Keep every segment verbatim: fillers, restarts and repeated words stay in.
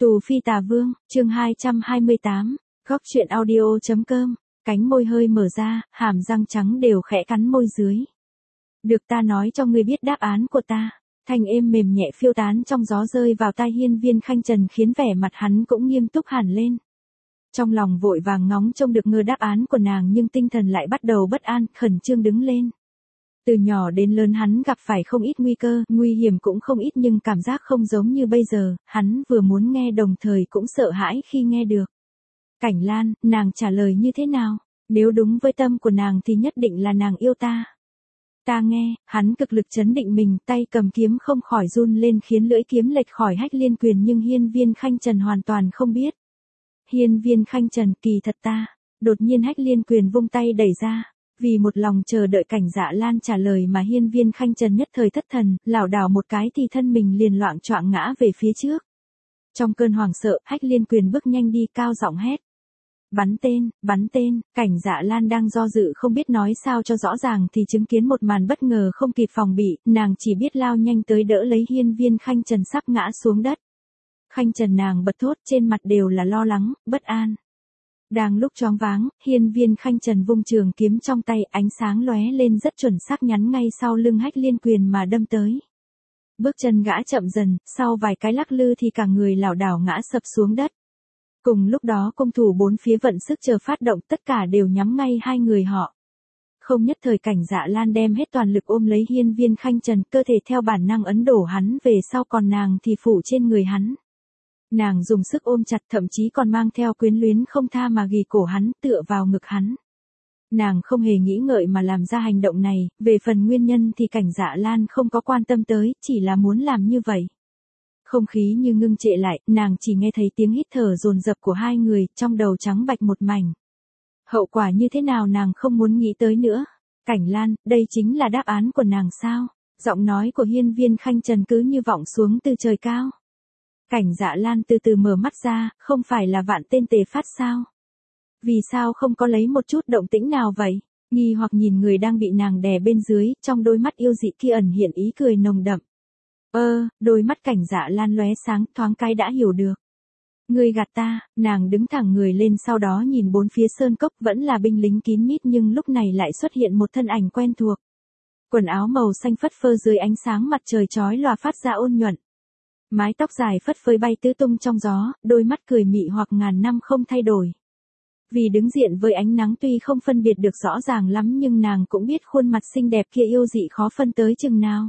Tù Phi Tà Vương, chương hai trăm hai mươi tám, góc truyện audio.com, cánh môi hơi mở ra, hàm răng trắng đều khẽ cắn môi dưới. Được ta nói cho ngươi biết đáp án của ta. Thanh êm mềm nhẹ phiêu tán trong gió rơi vào tai Hiên Viên Khanh Trần khiến vẻ mặt hắn cũng nghiêm túc hẳn lên. Trong lòng vội vàng ngóng trông được ngờ đáp án của nàng nhưng tinh thần lại bắt đầu bất an, khẩn trương đứng lên. Từ nhỏ đến lớn hắn gặp phải không ít nguy cơ, nguy hiểm cũng không ít nhưng cảm giác không giống như bây giờ, hắn vừa muốn nghe đồng thời cũng sợ hãi khi nghe được. Cảnh Lan, nàng trả lời như thế nào? Nếu đúng với tâm của nàng thì nhất định là nàng yêu ta. Ta nghe, hắn cực lực trấn định mình, tay cầm kiếm không khỏi run lên khiến lưỡi kiếm lệch khỏi Hách Liên Quyền nhưng Hiên Viên Khanh Trần hoàn toàn không biết. Hiên Viên Khanh Trần, kỳ thật ta. Đột nhiên Hách Liên Quyền vung tay đẩy ra. Vì một lòng chờ đợi Cảnh Dạ Lan trả lời mà Hiên Viên Khanh Trần nhất thời thất thần, lảo đảo một cái thì thân mình liền loạng choạng ngã về phía trước. Trong cơn hoảng sợ, Hách Liên Quyền bước nhanh đi cao giọng hét. Bắn tên, bắn tên, Cảnh Dạ Lan đang do dự không biết nói sao cho rõ ràng thì chứng kiến một màn bất ngờ không kịp phòng bị, nàng chỉ biết lao nhanh tới đỡ lấy Hiên Viên Khanh Trần sắp ngã xuống đất. Khanh Trần, nàng bật thốt, trên mặt đều là lo lắng, bất an. Đang lúc choáng váng, Hiên Viên Khanh Trần vung trường kiếm trong tay, ánh sáng lóe lên rất chuẩn xác nhắn ngay sau lưng Hách Liên Quyền mà đâm tới. Bước chân gã chậm dần, sau vài cái lắc lư thì cả người lảo đảo ngã sập xuống đất. Cùng lúc đó công thủ bốn phía vận sức chờ phát động, tất cả đều nhắm ngay hai người họ. Không nhất thời Cảnh Dạ Lan đem hết toàn lực ôm lấy Hiên Viên Khanh Trần, cơ thể theo bản năng ấn đổ hắn về sau, còn nàng thì phủ trên người hắn. Nàng dùng sức ôm chặt, thậm chí còn mang theo quyến luyến không tha mà ghì cổ hắn, tựa vào ngực hắn. Nàng không hề nghĩ ngợi mà làm ra hành động này, về phần nguyên nhân thì Cảnh Dạ Lan không có quan tâm tới, chỉ là muốn làm như vậy. Không khí như ngưng trệ lại, nàng chỉ nghe thấy tiếng hít thở dồn dập của hai người, trong đầu trắng bạch một mảnh. Hậu quả như thế nào nàng không muốn nghĩ tới nữa. Cảnh Lan, đây chính là đáp án của nàng sao? Giọng nói của Hiên Viên Khanh Trần cứ như vọng xuống từ trời cao. Cảnh Dạ Lan từ từ mở mắt ra, không phải là vạn tên tề phát sao? Vì sao không có lấy một chút động tĩnh nào vậy? Nghi hoặc nhìn người đang bị nàng đè bên dưới, trong đôi mắt yêu dị kia ẩn hiện ý cười nồng đậm. Ơ, đôi mắt Cảnh Dạ Lan lóe sáng, thoáng cái đã hiểu được. Ngươi gạt ta, nàng đứng thẳng người lên sau đó nhìn bốn phía sơn cốc, vẫn là binh lính kín mít nhưng lúc này lại xuất hiện một thân ảnh quen thuộc. Quần áo màu xanh phất phơ dưới ánh sáng mặt trời chói lòa phát ra ôn nhuận. Mái tóc dài phất phới bay tứ tung trong gió, đôi mắt cười mị hoặc ngàn năm không thay đổi. Vì đứng diện với ánh nắng tuy không phân biệt được rõ ràng lắm nhưng nàng cũng biết khuôn mặt xinh đẹp kia yêu dị khó phân tới chừng nào.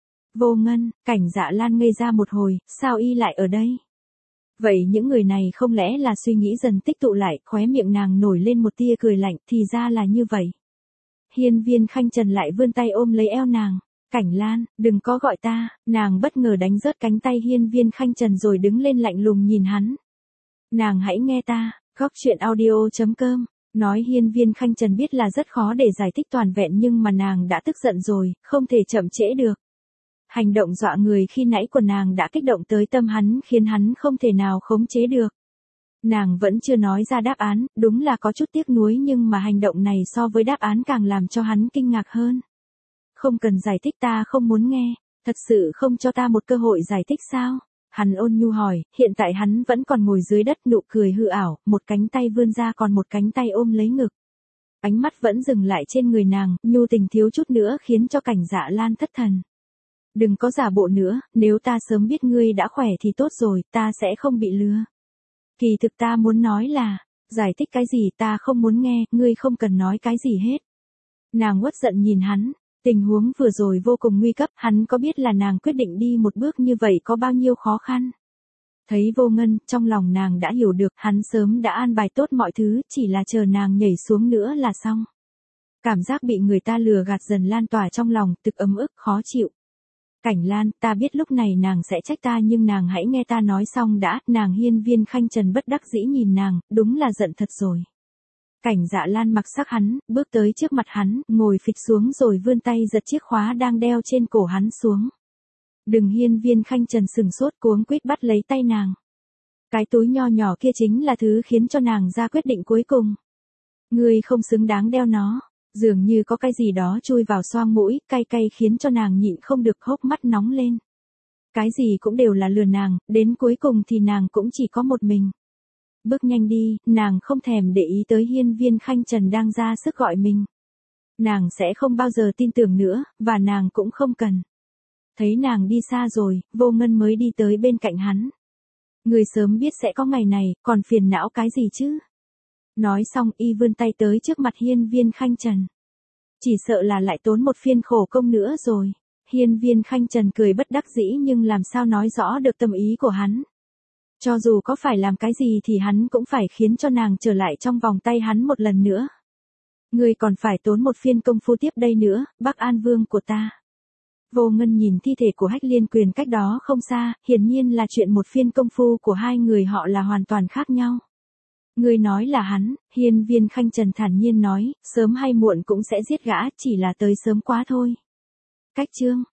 Vô Ngân, Cảnh Dạ Lan ngây ra một hồi, sao y lại ở đây? Vậy những người này không lẽ là suy nghĩ dần tích tụ lại, khóe miệng nàng nổi lên một tia cười lạnh, thì ra là như vậy. Hiên Viên Khanh Trần lại vươn tay ôm lấy eo nàng. Cảnh Lan, đừng có gọi ta, nàng bất ngờ đánh rớt cánh tay Hiên Viên Khanh Trần rồi đứng lên lạnh lùng nhìn hắn. Nàng hãy nghe ta, góc truyện audio.com, nói Hiên Viên Khanh Trần biết là rất khó để giải thích toàn vẹn nhưng mà nàng đã tức giận rồi, không thể chậm trễ được. Hành động dọa người khi nãy của nàng đã kích động tới tâm hắn khiến hắn không thể nào khống chế được. Nàng vẫn chưa nói ra đáp án, đúng là có chút tiếc nuối nhưng mà hành động này so với đáp án càng làm cho hắn kinh ngạc hơn. Không cần giải thích, ta không muốn nghe, thật sự không cho ta một cơ hội giải thích sao? Hắn ôn nhu hỏi, hiện tại hắn vẫn còn ngồi dưới đất, nụ cười hư ảo, một cánh tay vươn ra còn một cánh tay ôm lấy ngực. Ánh mắt vẫn dừng lại trên người nàng, nhu tình thiếu chút nữa khiến cho Cảnh Dạ Lan thất thần. Đừng có giả bộ nữa, nếu ta sớm biết ngươi đã khỏe thì tốt rồi, ta sẽ không bị lừa. Kỳ thực ta muốn nói là, giải thích cái gì ta không muốn nghe, ngươi không cần nói cái gì hết. Nàng uất giận nhìn hắn. Tình huống vừa rồi vô cùng nguy cấp, hắn có biết là nàng quyết định đi một bước như vậy có bao nhiêu khó khăn. Thấy Vô Ngân, trong lòng nàng đã hiểu được, hắn sớm đã an bài tốt mọi thứ, chỉ là chờ nàng nhảy xuống nữa là xong. Cảm giác bị người ta lừa gạt dần lan tỏa trong lòng, thực ấm ức, khó chịu. Cảnh Lan, ta biết lúc này nàng sẽ trách ta nhưng nàng hãy nghe ta nói xong đã, nàng Hiên Viên Khanh Trần bất đắc dĩ nhìn nàng, đúng là giận thật rồi. Cảnh Dạ Lan mặc sắc hắn, bước tới trước mặt hắn, ngồi phịch xuống rồi vươn tay giật chiếc khóa đang đeo trên cổ hắn xuống. Đừng! Hiên Viên Khanh Trần sừng sốt cuống quýt bắt lấy tay nàng. Cái túi nho nhỏ kia chính là thứ khiến cho nàng ra quyết định cuối cùng. Ngươi không xứng đáng đeo nó. Dường như có cái gì đó chui vào xoang mũi, cay cay khiến cho nàng nhịn không được hốc mắt nóng lên. Cái gì cũng đều là lừa nàng, đến cuối cùng thì nàng cũng chỉ có một mình. Bước nhanh đi, nàng không thèm để ý tới hiên viên khanh trần đang ra sức gọi mình. Nàng sẽ không bao giờ tin tưởng nữa, và nàng cũng không cần. Thấy nàng đi xa rồi, Vô Ngân mới đi tới bên cạnh hắn. Người sớm biết sẽ có ngày này, còn phiền não cái gì chứ? Nói xong y vươn tay tới trước mặt hiên viên khanh trần. Chỉ sợ là lại tốn một phiên khổ công nữa rồi. Hiên viên khanh trần cười bất đắc dĩ nhưng làm sao nói rõ được tâm ý của hắn. Cho dù có phải làm cái gì thì hắn cũng phải khiến cho nàng trở lại trong vòng tay hắn một lần nữa. Ngươi còn phải tốn một phiên công phu tiếp đây nữa, Bắc An Vương của ta. Vô Ngân nhìn thi thể của Hách Liên Quyền cách đó không xa, hiển nhiên là chuyện một phiên công phu của hai người họ là hoàn toàn khác nhau. Ngươi nói là hắn, hiên viên khanh trần thản nhiên nói, sớm hay muộn cũng sẽ giết gã, chỉ là tới sớm quá thôi. Cách chương